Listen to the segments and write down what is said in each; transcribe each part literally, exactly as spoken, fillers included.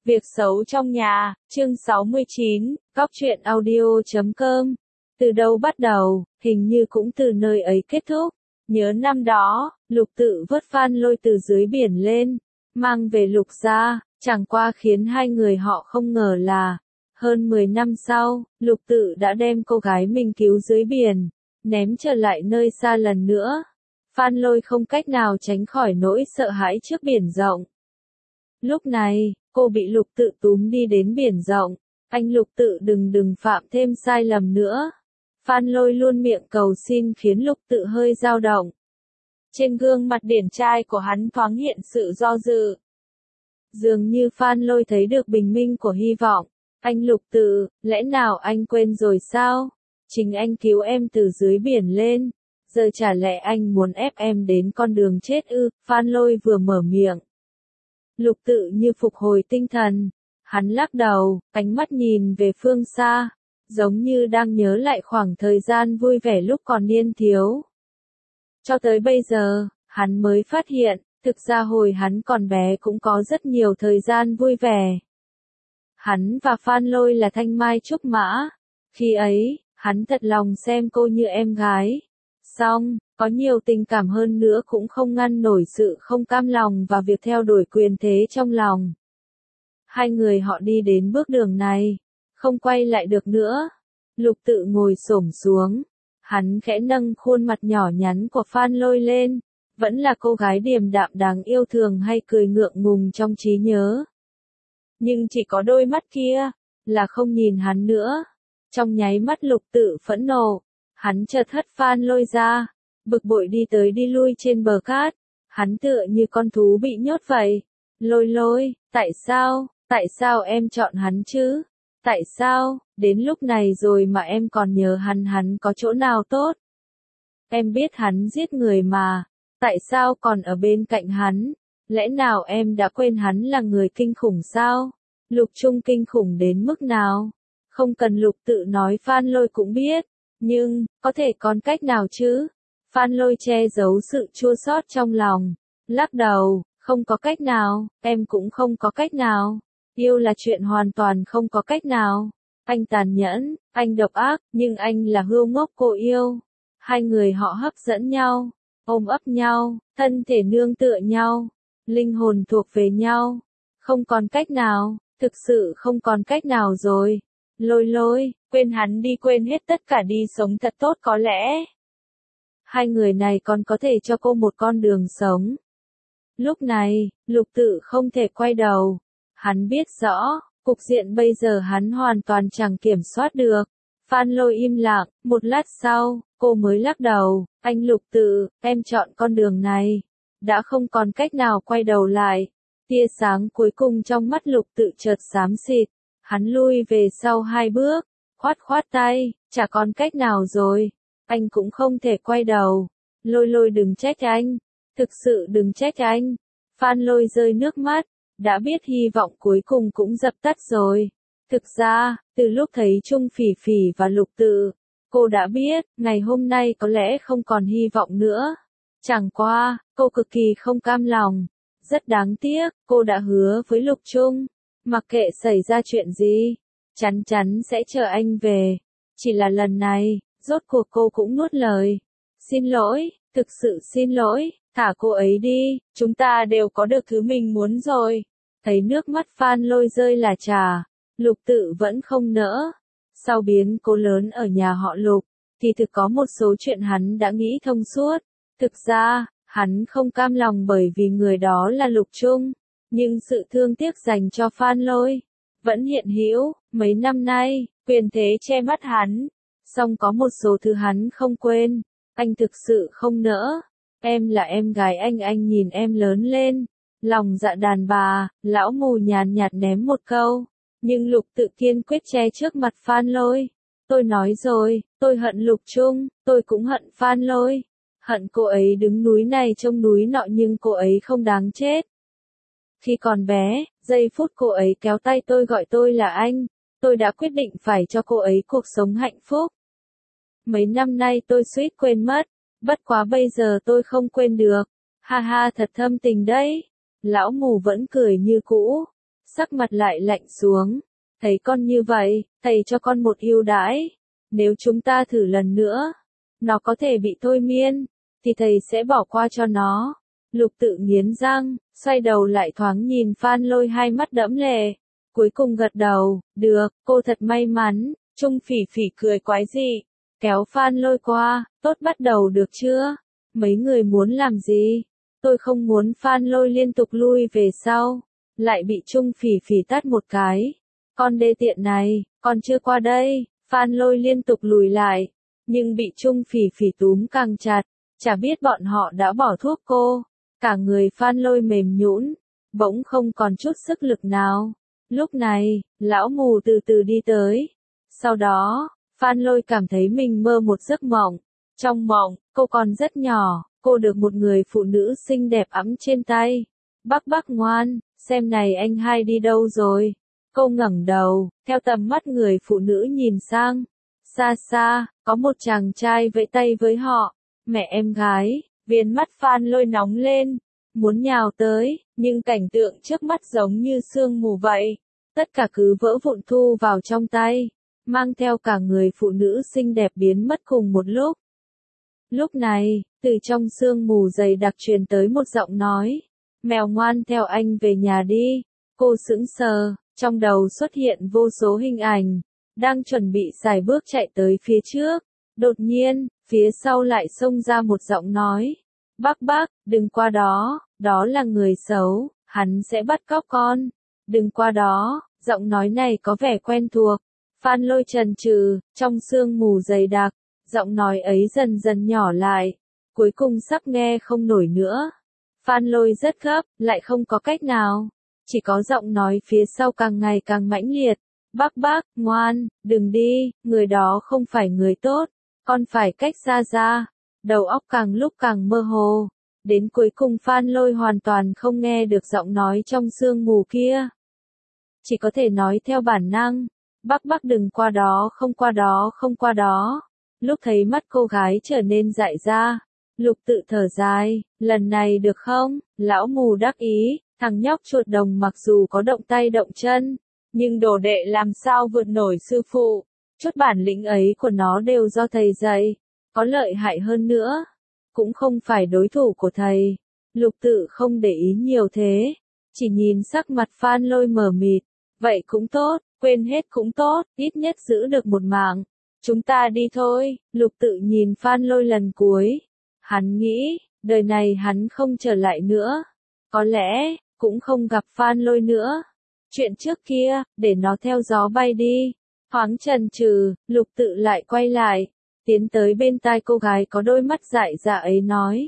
Việc xấu trong nhà, chương sáu mươi chín, góc truyện audio chấm com. Từ đâu bắt đầu, hình như cũng từ nơi ấy kết thúc. Nhớ năm đó, Lục Tự vớt Phan Lôi từ dưới biển lên, mang về Lục gia, chẳng qua khiến hai người họ không ngờ là, hơn mười năm sau, Lục Tự đã đem cô gái mình cứu dưới biển, ném trở lại nơi xa lần nữa. Phan Lôi không cách nào tránh khỏi nỗi sợ hãi trước biển rộng. Lúc này, cô bị Lục Tự túm đi đến biển rộng. Anh Lục Tự đừng đừng phạm thêm sai lầm nữa. Phan Lôi luôn miệng cầu xin khiến Lục Tự hơi dao động. Trên gương mặt điển trai của hắn thoáng hiện sự do dự. Dường như Phan Lôi thấy được bình minh của hy vọng. Anh Lục Tự, lẽ nào anh quên rồi sao? Chính anh cứu em từ dưới biển lên. Giờ chả lẽ anh muốn ép em đến con đường chết ư? Phan Lôi vừa mở miệng. Lục Tự như phục hồi tinh thần. Hắn lắc đầu, ánh mắt nhìn về phương xa, giống như đang nhớ lại khoảng thời gian vui vẻ lúc còn niên thiếu. Cho tới bây giờ, hắn mới phát hiện, thực ra hồi hắn còn bé cũng có rất nhiều thời gian vui vẻ. Hắn và Phan Lôi là thanh mai trúc mã. Khi ấy, hắn thật lòng xem cô như em gái. Song, có nhiều tình cảm hơn nữa cũng không ngăn nổi sự không cam lòng và việc theo đuổi quyền thế trong lòng. Hai người họ đi đến bước đường này, không quay lại được nữa. Lục Tự ngồi xổm xuống, hắn khẽ nâng khuôn mặt nhỏ nhắn của Phan Lôi lên, vẫn là cô gái điềm đạm đáng yêu thường hay cười ngượng ngùng trong trí nhớ. Nhưng chỉ có đôi mắt kia, là không nhìn hắn nữa. Trong nháy mắt Lục Tự phẫn nộ, hắn chợt hất Phan Lôi ra, bực bội đi tới đi lui trên bờ cát, hắn tựa như con thú bị nhốt vậy. Lôi Lôi, tại sao, tại sao em chọn hắn chứ? Tại sao, đến lúc này rồi mà em còn nhớ hắn hắn có chỗ nào tốt? Em biết hắn giết người mà, tại sao còn ở bên cạnh hắn? Lẽ nào em đã quên hắn là người kinh khủng sao? Lục Trung kinh khủng đến mức nào? Không cần Lục Tự nói Phan Lôi cũng biết, nhưng, có thể còn cách nào chứ? Phan Lôi che giấu sự chua xót trong lòng, lắc đầu, không có cách nào, em cũng không có cách nào. Yêu là chuyện hoàn toàn không có cách nào. Anh tàn nhẫn, anh độc ác, nhưng anh là hươu ngốc cô yêu. Hai người họ hấp dẫn nhau, ôm ấp nhau, thân thể nương tựa nhau, linh hồn thuộc về nhau. Không còn cách nào, thực sự không còn cách nào rồi. Lôi Lôi, quên hắn đi, quên hết tất cả đi sống thật tốt có lẽ. Hai người này còn có thể cho cô một con đường sống. Lúc này, Lục Tự không thể quay đầu. Hắn biết rõ, cục diện bây giờ hắn hoàn toàn chẳng kiểm soát được. Phan Lôi im lặng, một lát sau, cô mới lắc đầu, anh Lục Tự, em chọn con đường này. Đã không còn cách nào quay đầu lại. Tia sáng cuối cùng trong mắt Lục Tự chợt xám xịt. Hắn lui về sau hai bước, khoát khoát tay, chả còn cách nào rồi. Anh cũng không thể quay đầu. Lôi Lôi đừng trách anh. Thực sự đừng trách anh. Phan Lôi rơi nước mắt. Đã biết hy vọng cuối cùng cũng dập tắt rồi. Thực ra, từ lúc thấy Trung Phỉ Phỉ và Lục Tự, cô đã biết, ngày hôm nay có lẽ không còn hy vọng nữa. Chẳng qua, cô cực kỳ không cam lòng. Rất đáng tiếc, cô đã hứa với Lục Trung, mặc kệ xảy ra chuyện gì, chắn chắn sẽ chờ anh về. Chỉ là lần này, rốt cuộc cô cũng nuốt lời. Xin lỗi, thực sự xin lỗi. Thả cô ấy đi, chúng ta đều có được thứ mình muốn rồi. Thấy nước mắt Phan Lôi rơi là trà, Lục Tự vẫn không nỡ. Sau biến cố lớn ở nhà họ Lục, thì thực có một số chuyện hắn đã nghĩ thông suốt. Thực ra, hắn không cam lòng bởi vì người đó là Lục Trung, nhưng sự thương tiếc dành cho Phan Lôi vẫn hiện hữu. Mấy năm nay, quyền thế che mắt hắn, song có một số thứ hắn không quên. Anh thực sự không nỡ. Em là em gái anh, anh nhìn em lớn lên. Lòng dạ đàn bà, lão mù nhàn nhạt ném một câu. Nhưng Lục Tự kiên quyết che trước mặt Phan Lôi. Tôi nói rồi, tôi hận Lục Trung, tôi cũng hận Phan Lôi. Hận cô ấy đứng núi này trông núi nọ nhưng cô ấy không đáng chết. Khi còn bé, giây phút cô ấy kéo tay tôi gọi tôi là anh, tôi đã quyết định phải cho cô ấy cuộc sống hạnh phúc. Mấy năm nay tôi suýt quên mất. Bất quá bây giờ tôi không quên được. Ha ha, thật thâm tình đấy. Lão mù vẫn cười như cũ. sắc mặt lại lạnh xuống. Thấy con như vậy, thầy cho con một ưu đãi. Nếu chúng ta thử lần nữa, nó có thể bị thôi miên, thì thầy sẽ bỏ qua cho nó. Lục tự nghiến răng, xoay đầu lại thoáng nhìn Phan Lôi hai mắt đẫm lệ. Cuối cùng gật đầu, được, cô thật may mắn. Trung Phỉ Phỉ cười quái dị, kéo Phan Lôi qua, tốt bắt đầu được chưa? Mấy người muốn làm gì? Tôi không muốn. Phan Lôi liên tục lui về sau, lại bị Trung Phỉ Phỉ tát một cái. Con đê tiện này, con chưa qua đây. Phan Lôi liên tục lùi lại, nhưng bị Trung Phỉ Phỉ túm càng chặt, chả biết bọn họ đã bỏ thuốc cô. Cả người Phan Lôi mềm nhũn, bỗng không còn chút sức lực nào. Lúc này, lão mù từ từ đi tới. Sau đó, Phan Lôi cảm thấy mình mơ một giấc mộng. Trong mộng, cô còn rất nhỏ, cô được một người phụ nữ xinh đẹp ẵm trên tay. Bác bác ngoan, xem này anh hai đi đâu rồi? Cô ngẩng đầu, theo tầm mắt người phụ nữ nhìn sang. Xa xa, có một chàng trai vẫy tay với họ. Mẹ em gái, viền mắt Phan Lôi nóng lên, muốn nhào tới, nhưng cảnh tượng trước mắt giống như sương mù vậy. Tất cả cứ vỡ vụn thu vào trong tay, mang theo cả người phụ nữ xinh đẹp biến mất cùng một lúc. Lúc này, từ trong sương mù dày đặc truyền tới một giọng nói. Mèo ngoan theo anh về nhà đi. Cô sững sờ, trong đầu xuất hiện vô số hình ảnh, đang chuẩn bị xài bước chạy tới phía trước. Đột nhiên, phía sau lại xông ra một giọng nói. Bác bác, đừng qua đó, đó là người xấu, hắn sẽ bắt cóc con. Đừng qua đó, giọng nói này có vẻ quen thuộc. Phan Lôi chần chừ, trong sương mù dày đặc, giọng nói ấy dần dần nhỏ lại, cuối cùng sắp nghe không nổi nữa. Phan Lôi rất gấp, lại không có cách nào, chỉ có giọng nói phía sau càng ngày càng mãnh liệt. Bác bác, ngoan, đừng đi, người đó không phải người tốt, con phải cách xa ra. Đầu óc càng lúc càng mơ hồ, đến cuối cùng Phan Lôi hoàn toàn không nghe được giọng nói trong sương mù kia. Chỉ có thể nói theo bản năng, bác bác đừng qua đó, không qua đó, không qua đó. Lúc thấy mắt cô gái trở nên dại ra, Lục tự thở dài, lần này được không? Lão mù đắc ý, thằng nhóc chuột đồng mặc dù có động tay động chân, nhưng đồ đệ làm sao vượt nổi sư phụ. Chút bản lĩnh ấy của nó đều do thầy dạy, có lợi hại hơn nữa, cũng không phải đối thủ của thầy. Lục tự không để ý nhiều thế, chỉ nhìn sắc mặt Phan Lôi mờ mịt. Vậy cũng tốt, quên hết cũng tốt, ít nhất giữ được một mạng. Chúng ta đi thôi. Lục tự nhìn Phan Lôi lần cuối. Hắn nghĩ, đời này hắn không trở lại nữa. Có lẽ, cũng không gặp Phan Lôi nữa. Chuyện trước kia, để nó theo gió bay đi. Thoáng chần chừ, Lục tự lại quay lại, tiến tới bên tai cô gái có đôi mắt dại dạ ấy nói.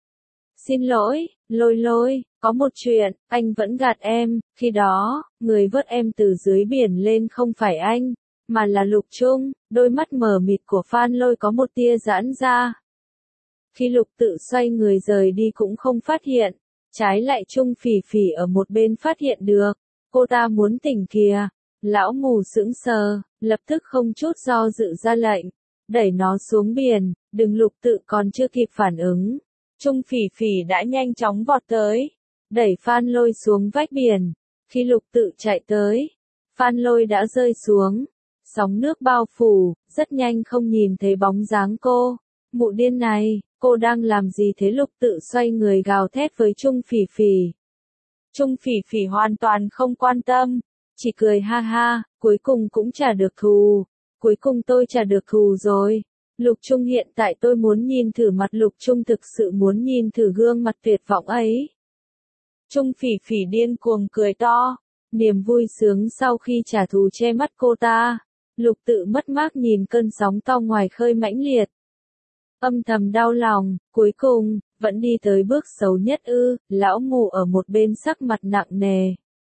Xin lỗi, Lôi Lôi, có một chuyện, anh vẫn gạt em, khi đó, người vớt em từ dưới biển lên không phải anh, mà là Lục Trung. Đôi mắt mờ mịt của Phan Lôi có một tia giãn ra. Khi Lục tự xoay người rời đi cũng không phát hiện, trái lại Trung Phỉ Phỉ ở một bên phát hiện được. Cô ta muốn tỉnh kìa. Lão mù sững sờ, lập tức không chút do dự ra lệnh, đẩy nó xuống biển. Đừng. Lục tự còn chưa kịp phản ứng, Trung Phỉ Phỉ đã nhanh chóng vọt tới, đẩy Phan Lôi xuống vách biển. Khi Lục tự chạy tới, Phan Lôi đã rơi xuống, sóng nước bao phủ, rất nhanh không nhìn thấy bóng dáng cô. Mụ điên này, cô đang làm gì thế? Lục tự xoay người gào thét với Trung Phỉ Phỉ. Trung Phỉ Phỉ hoàn toàn không quan tâm, chỉ cười ha ha, cuối cùng cũng trả được thù, cuối cùng tôi trả được thù rồi. Lục Trung hiện tại tôi muốn nhìn thử mặt Lục Trung, thực sự muốn nhìn thử gương mặt tuyệt vọng ấy. Trung Phỉ Phỉ điên cuồng cười to, niềm vui sướng sau khi trả thù che mắt cô ta. Lục tự mất mát nhìn cơn sóng to ngoài khơi mãnh liệt, âm thầm đau lòng, cuối cùng, vẫn đi tới bước xấu nhất ư? Lão mù ở một bên sắc mặt nặng nề.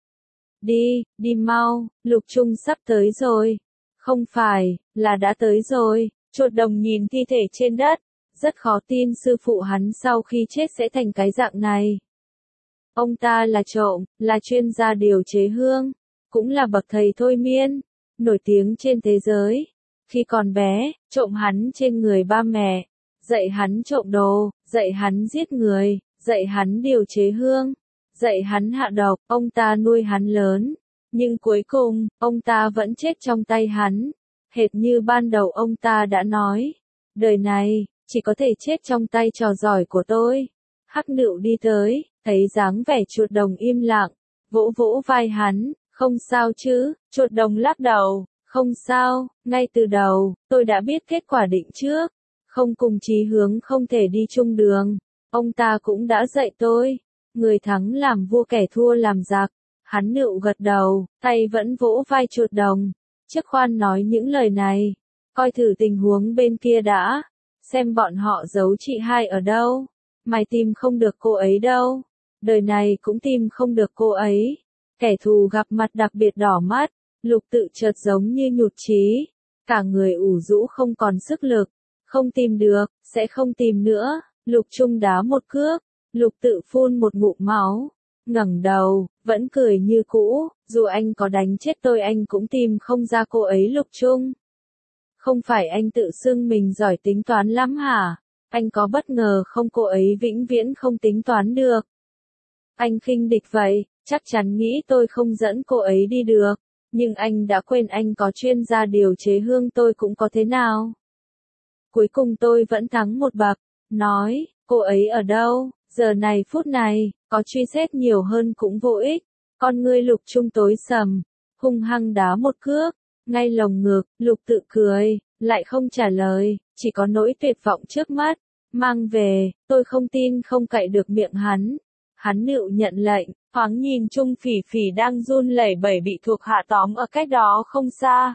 Đi, đi mau, Lục Trung sắp tới rồi. Không phải, là đã tới rồi. Chuột đồng nhìn thi thể trên đất, rất khó tin sư phụ hắn sau khi chết sẽ thành cái dạng này. Ông ta là trộm, là chuyên gia điều chế hương, cũng là bậc thầy thôi miên, nổi tiếng trên thế giới. Khi còn bé, trộm hắn trên người ba mẹ, dạy hắn trộm đồ, dạy hắn giết người, dạy hắn điều chế hương, dạy hắn hạ độc, ông ta nuôi hắn lớn. Nhưng cuối cùng, ông ta vẫn chết trong tay hắn. Hệt như ban đầu ông ta đã nói, đời này, chỉ có thể chết trong tay trò giỏi của tôi. Hắc Nựu đi tới, thấy dáng vẻ chuột đồng im lặng, vỗ vỗ vai hắn, không sao chứ, chuột đồng lắc đầu, không sao, ngay từ đầu, tôi đã biết kết quả định trước, không cùng chí hướng không thể đi chung đường. Ông ta cũng đã dạy tôi, người thắng làm vua kẻ thua làm giặc. Hắn Nựu gật đầu, tay vẫn vỗ vai chuột đồng. Chiếc khoan nói những lời này, coi thử tình huống bên kia đã, xem bọn họ giấu chị hai ở đâu. Mày tìm không được cô ấy đâu, đời này cũng tìm không được cô ấy. Kẻ thù gặp mặt đặc biệt đỏ mắt, Lục Tự chợt giống như nhụt chí, cả người ủ rũ không còn sức lực, không tìm được, sẽ không tìm nữa. Lục Trung đá một cước, Lục Tự phun một ngụm máu, ngẩng đầu, vẫn cười như cũ, dù anh có đánh chết tôi anh cũng tìm không ra cô ấy. Lục Trung, không phải anh tự xưng mình giỏi tính toán lắm hả? Anh có bất ngờ không? Cô ấy vĩnh viễn không tính toán được. Anh khinh địch vậy, chắc chắn nghĩ tôi không dẫn cô ấy đi được. Nhưng anh đã quên anh có chuyên gia điều chế hương, tôi cũng có thế nào. Cuối cùng tôi vẫn thắng một bậc. Nói, cô ấy ở đâu? Giờ này phút này, có truy xét nhiều hơn cũng vô ích. Con ngươi Lục Trung tối sầm, hung hăng đá một cước, ngay lồng ngực. Lục Tự cười, lại không trả lời, chỉ có nỗi tuyệt vọng trước mắt. Mang về, tôi không tin không cậy được miệng hắn. Hắn Nựu nhận lệnh, thoáng nhìn Trung Phỉ Phỉ đang run lẩy bẩy bị thuộc hạ tóm ở cách đó không xa.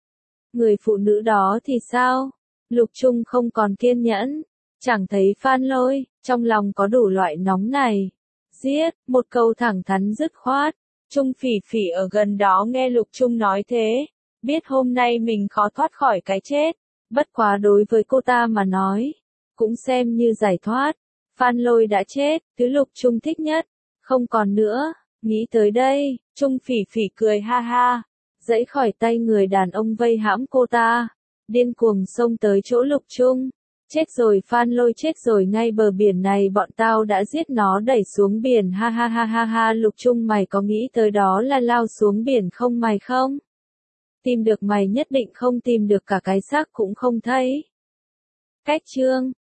Người phụ nữ đó thì sao? Lục Trung không còn kiên nhẫn, chẳng thấy Phan Lôi, trong lòng có đủ loại nóng này. Giết, một câu thẳng thắn dứt khoát. Trung Phỉ Phỉ ở gần đó nghe Lục Trung nói thế, biết hôm nay mình khó thoát khỏi cái chết. Bất quá đối với cô ta mà nói, cũng xem như giải thoát. Phan Lôi đã chết, thứ Lục Trung thích nhất, không còn nữa. Nghĩ tới đây, Trung Phỉ Phỉ cười ha ha, giãy khỏi tay người đàn ông vây hãm cô ta, điên cuồng xông tới chỗ Lục Trung. Chết rồi, Phan Lôi chết rồi, ngay bờ biển này bọn tao đã giết nó đẩy xuống biển, ha ha ha ha ha. Lục Trung, mày có nghĩ tới đó là lao xuống biển không mày không? Tìm được mày nhất định không tìm được cả cái xác cũng không thấy. Cách chương